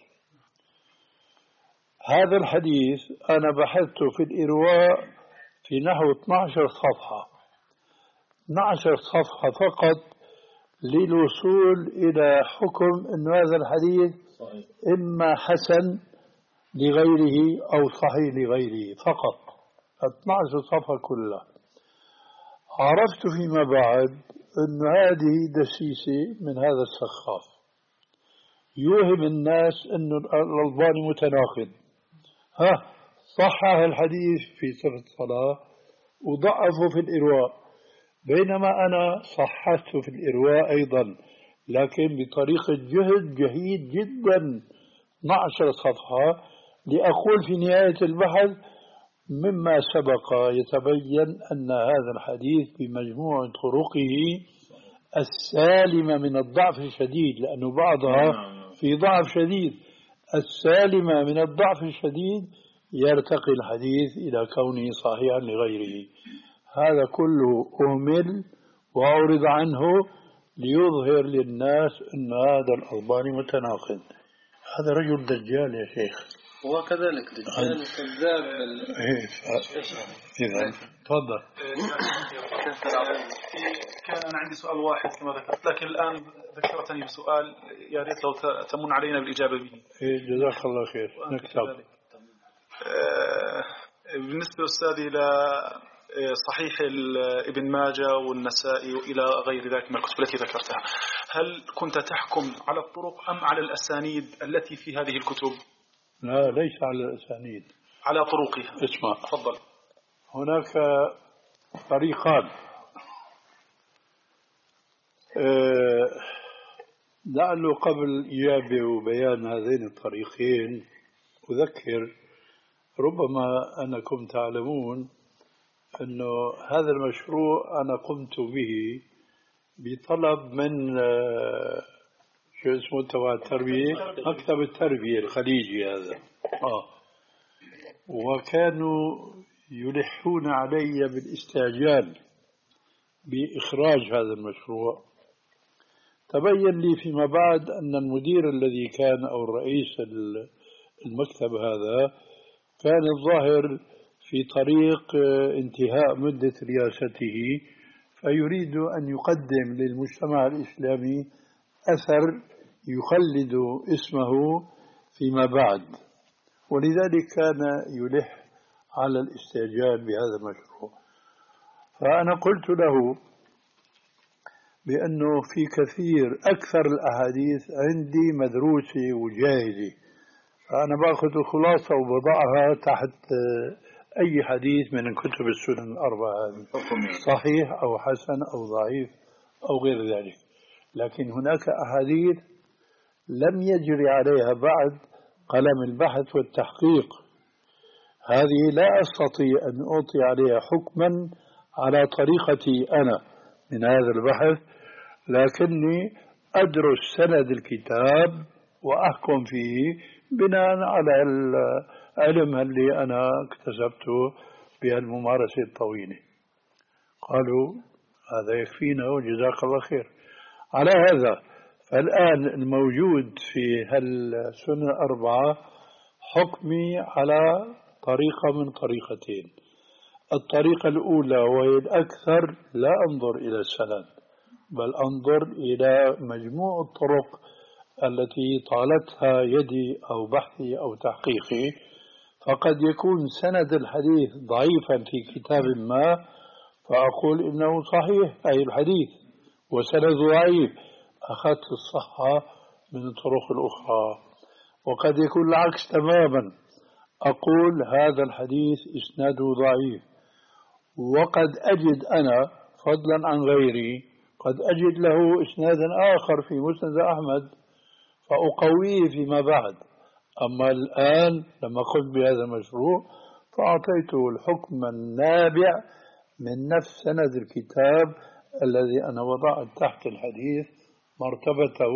هذا الحديث أنا بحثته في الإرواء في نحو اثنتي عشرة صفحة اثنتي عشرة صفحة فقط للوصول إلى حكم أن هذا الحديث إما حسن لغيره أو صحيح لغيره فقط. اثنتي عشرة صفحة كلها. عرفت فيما بعد أن هذه دسيسة من هذا السخاف يوهم الناس أن الألباني متناقض. ها صحح الحديث في صفة الصلاة وضعفه في الإرواء، بينما أنا صححته في الإرواء أيضا، لكن بطريقة جهد جهيد جدا اثنتي عشرة صفحة لأقول في نهاية البحث مما سبق يتبين أن هذا الحديث بمجموع طرقه السالمة من الضعف الشديد، لأنه بعضها في ضعف شديد، السالمة من الضعف الشديد يرتقي الحديث إلى كونه صحيحا لغيره. هذا كله أهمل وأعرض عنه ليظهر للناس أن هذا الألباني متناقض. هذا رجل دجال يا شيخ. وكذلك دجال كذاب. إذا تفضل. كان أنا عندي سؤال واحد كما ذكرت، لكن الآن ذكرتني بسؤال يا ريت لو تمن علينا بالإجابة به. جزاك الله خير. نكتب. بالنسبة أستاذي إلى صحيح ابن ماجه والنسائي وإلى غير ذلك من الكتب التي ذكرتها، هل كنت تحكم على الطرق أم على الأسانيد التي في هذه الكتب؟ لا، ليس على الأسانيد، على طرقها. اسمع، تفضل. هناك طريقان. أه لعله قبل إجابة وبيان هذين الطريقين أذكر، ربما أنكم تعلمون أنه هذا المشروع أنا قمت به بطلب من شو اسمه تبع التربية، مكتب التربية الخليجي هذا آه وكانوا يلحون علي بالاستعجال بإخراج هذا المشروع. تبين لي فيما بعد أن المدير الذي كان أو الرئيس المكتب هذا كان الظاهر في طريق انتهاء مدة رئاسته، فيريد أن يقدم للمجتمع الإسلامي أثر يخلد اسمه فيما بعد، ولذلك كان يلح على الاستعجال بهذا المشروع. فأنا قلت له: بأنه في كثير أكثر الأحاديث عندي مدروسة وجاهزة، فأنا بأخذ الخلاصة وبضعها تحت أي حديث من كتب السنن الأربعة هذه، صحيح أو حسن أو ضعيف أو غير ذلك. لكن هناك أحاديث لم يجري عليها بعد قلم البحث والتحقيق، هذه لا أستطيع أن أعطي عليها حكما على طريقتي أنا من هذا البحث، لكني أدرس سند الكتاب وأحكم فيه بناء على العلم اللي أنا اكتسبته بهالممارسة الطويلة. قالوا هذا يكفينا وجزاك الله خير. على هذا فالآن الموجود في هالسنة الأربعة حكمي على طريقة من طريقتين. الطريقة الأولى وهي الأكثر لا أنظر إلى السند، بل أنظر إلى مجموع الطرق التي طالتها يدي أو بحثي أو تحقيقي، فقد يكون سند الحديث ضعيفا في كتاب ما فأقول إنه صحيح أي الحديث، وسند ضعيف أخذت الصحة من الطرق الأخرى. وقد يكون العكس تماما، أقول هذا الحديث إسناده ضعيف، وقد أجد أنا فضلا عن غيري قد أجد له إسنادا آخر في مسند أحمد فأقويه فيما بعد. أما الآن لما قلت بهذا المشروع فأعطيته الحكم النابع من نفس سند الكتاب الذي أنا وضعت تحت الحديث مرتبته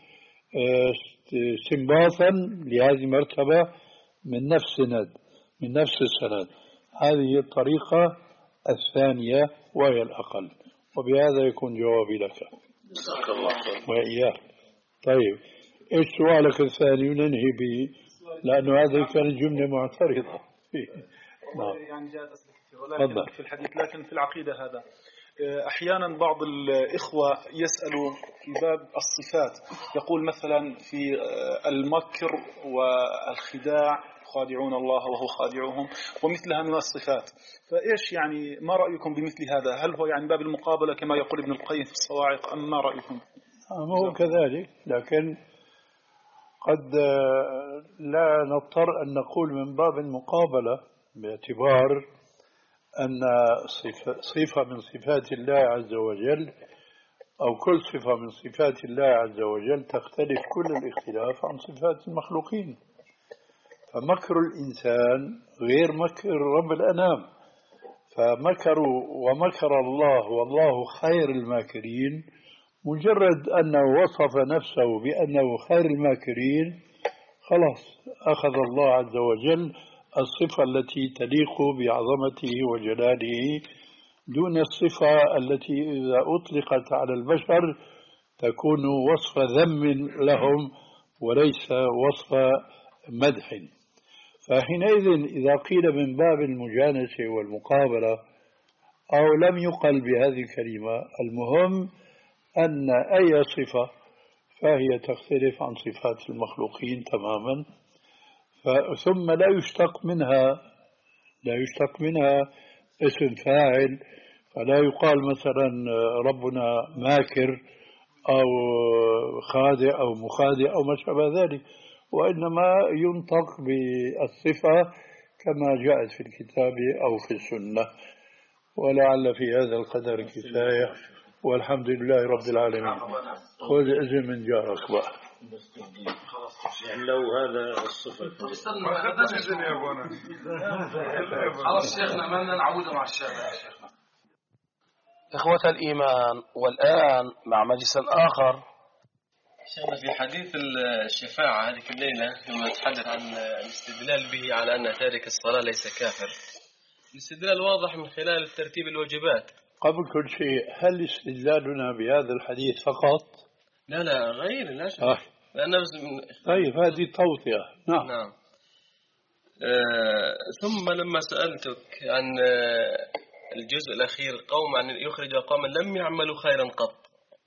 استنباطا لهذه المرتبة من نفس سند من نفس السند. هذه الطريقة الثانية وهي الأقل، وبهذا يكون جوابي لك. جزاك الله خير. وإياك. طيب إيش سؤالك الثاني وننهي به، لأنه هذه كانت جملة معترضة فيه. نعم. يعني جاءت أسئلة كثيرة ولكن في الحديث، لكن في العقيدة هذا أحيانا بعض الإخوة يسألوا في باب الصفات، يقول مثلا في المكر والخداع خادعون الله وهو خادعهم ومثلها من الصفات، فإيش يعني ما رأيكم بمثل هذا؟ هل هو يعني باب المقابلة كما يقول ابن القيم في الصواعق أم ما رأيكم؟ هو كذلك، لكن قد لا نضطر أن نقول من باب المقابلة، باعتبار أن صفة من صفات الله عز وجل أو كل صفة من صفات الله عز وجل تختلف كل الاختلاف عن صفات المخلوقين. فمكر الإنسان غير مكر رب الأنام، فمكروا ومكر الله والله خير الماكرين، مجرد أنه وصف نفسه بأنه خير الماكرين خلاص أخذ الله عز وجل الصفة التي تليق بعظمته وجلاله دون الصفة التي إذا أطلقت على البشر تكون وصف ذم لهم وليس وصف مدح. فحينئذ إذا قيل من باب المجانسة والمقابلة أو لم يقل بهذه الكلمة، المهم أن أي صفة فهي تختلف عن صفات المخلوقين تماما، ثم لا يشتق منها لا يشتق منها اسم فاعل، فلا يقال مثلا ربنا ماكر أو خادع أو مخادع أو ما شابه ذلك، وإنما ينطق بالصفة كما جاءت في الكتاب أو في السنة. ولعل في هذا القدر كفاية، والحمد لله رب العالمين. خذ إذن من جارك بقى. يعني لو هذا الصفة خلاص شيخنا ما نعود مع الشيخ يا شيخنا. إخوة الإيمان، والآن مع مجلس آخر. شيخنا في حديث الشفاعة هذه الليلة لما نتحدث عن الاستدلال به على أن تارك الصلاة ليس كافر، الاستدلال واضح من خلال ترتيب الواجبات. قبل كل شيء، هل استدلالنا بهذا الحديث فقط؟ لا لا غير لا شك. آه. من... طيب هذه توطئة. نعم, نعم. آه ثم لما سألتك عن آه الجزء الأخير قوم عن يخرج قوما لم يعملوا خيرا قط،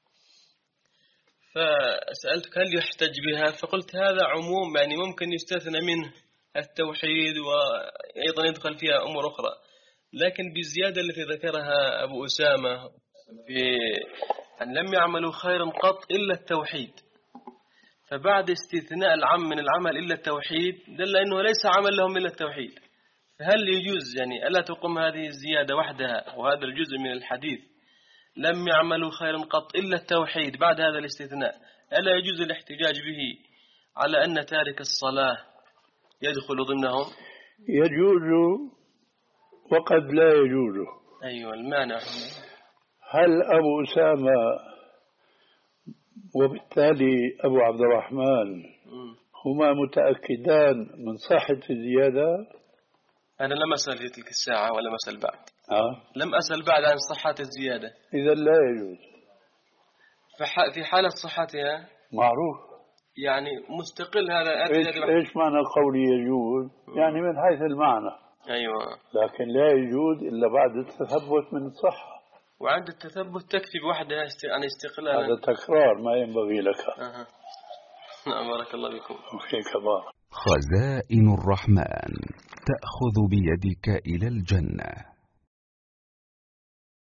فسألتك هل يحتج بها؟ فقلت هذا عموم، يعني ممكن يستثنى منه التوحيد وأيضا يدخل فيها أمور أخرى، لكن بالزيادة التي ذكرها أبو أسامة في أن لم يعملوا خيرا قط إلا التوحيد، فبعد استثناء العام من العمل إلا التوحيد دل أنه ليس عمل لهم إلا التوحيد. فهل يجوز يعني ألا تقوم هذه الزيادة وحدها وهذا الجزء من الحديث لم يعملوا خيرا قط إلا التوحيد بعد هذا الاستثناء، ألا يجوز الاحتجاج به على أن تارك الصلاة يدخل ضمنهم؟ يجوز وقد لا يجوز. أيوة المانع. هل أبو أسامة وبالتالي أبو عبد الرحمن هما متأكدان من صحة الزيادة؟ أنا لم أسأل في تلك الساعة ولم أسأل بعد. أه؟ لم أسأل بعد عن صحة الزيادة. إذا لا يجوز. في حالة صحتها معروف يعني مستقل هذا. إيش, إيش معنى قولي يجوز؟ يعني من حيث المعنى. أيوة. لكن لا يجوز إلا بعد التثبت من الصحة. وعند التثبت تكفي بوحدها عن استقلال. هذا تكرار ما ينبغي لك. أه. نعم بارك الله بكم. وفيك بارك. خزائن الرحمن تأخذ بيدك إلى الجنة.